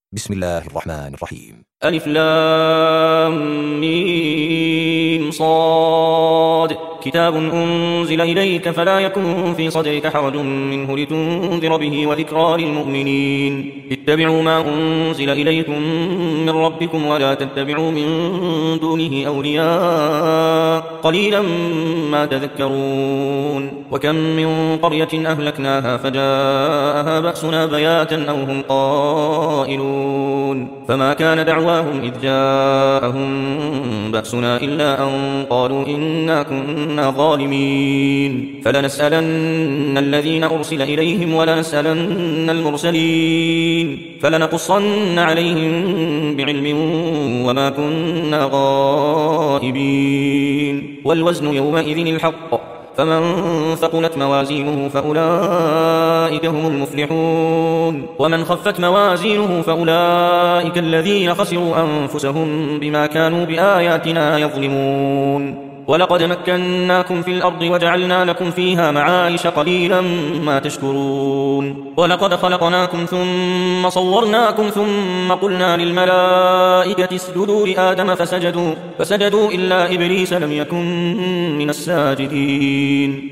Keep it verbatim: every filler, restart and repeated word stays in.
بسم الله الرحمن الرحيم. ألف لام ميم صاد كتاب أنزل إليك فلا يكن في صدرك حرج منه لتنذر به وذكرى للمؤمنين. اتبعوا ما أنزل إليكم من ربكم ولا تتبعوا من دونه أولياء قليلا ما تذكرون. وكم من قرية أهلكناها فجاءها بأسنا بياتا أو هم قائلون فما كان دعواهم إذ جاءهم بأسنا إلا أن قالوا إنا كنا ظالمين. فلنسألن الذين أرسل إليهم ولنسألن المرسلين فلنقصن عليهم بعلم وما كنا غائبين. والوزن يومئذ الحق فمن ثقلت موازينه فأولئك هم المفلحون ومن خفت موازينه فأولئك الذين خسروا أنفسهم بما كانوا بآياتنا يظلمون. ولقد مكناكم في الأرض وجعلنا لكم فيها معايش قليلا ما تشكرون. ولقد خلقناكم ثم صورناكم ثم قلنا للملائكة اسجدوا لآدم فسجدوا, فسجدوا إلا إبليس لم يكن من الساجدين.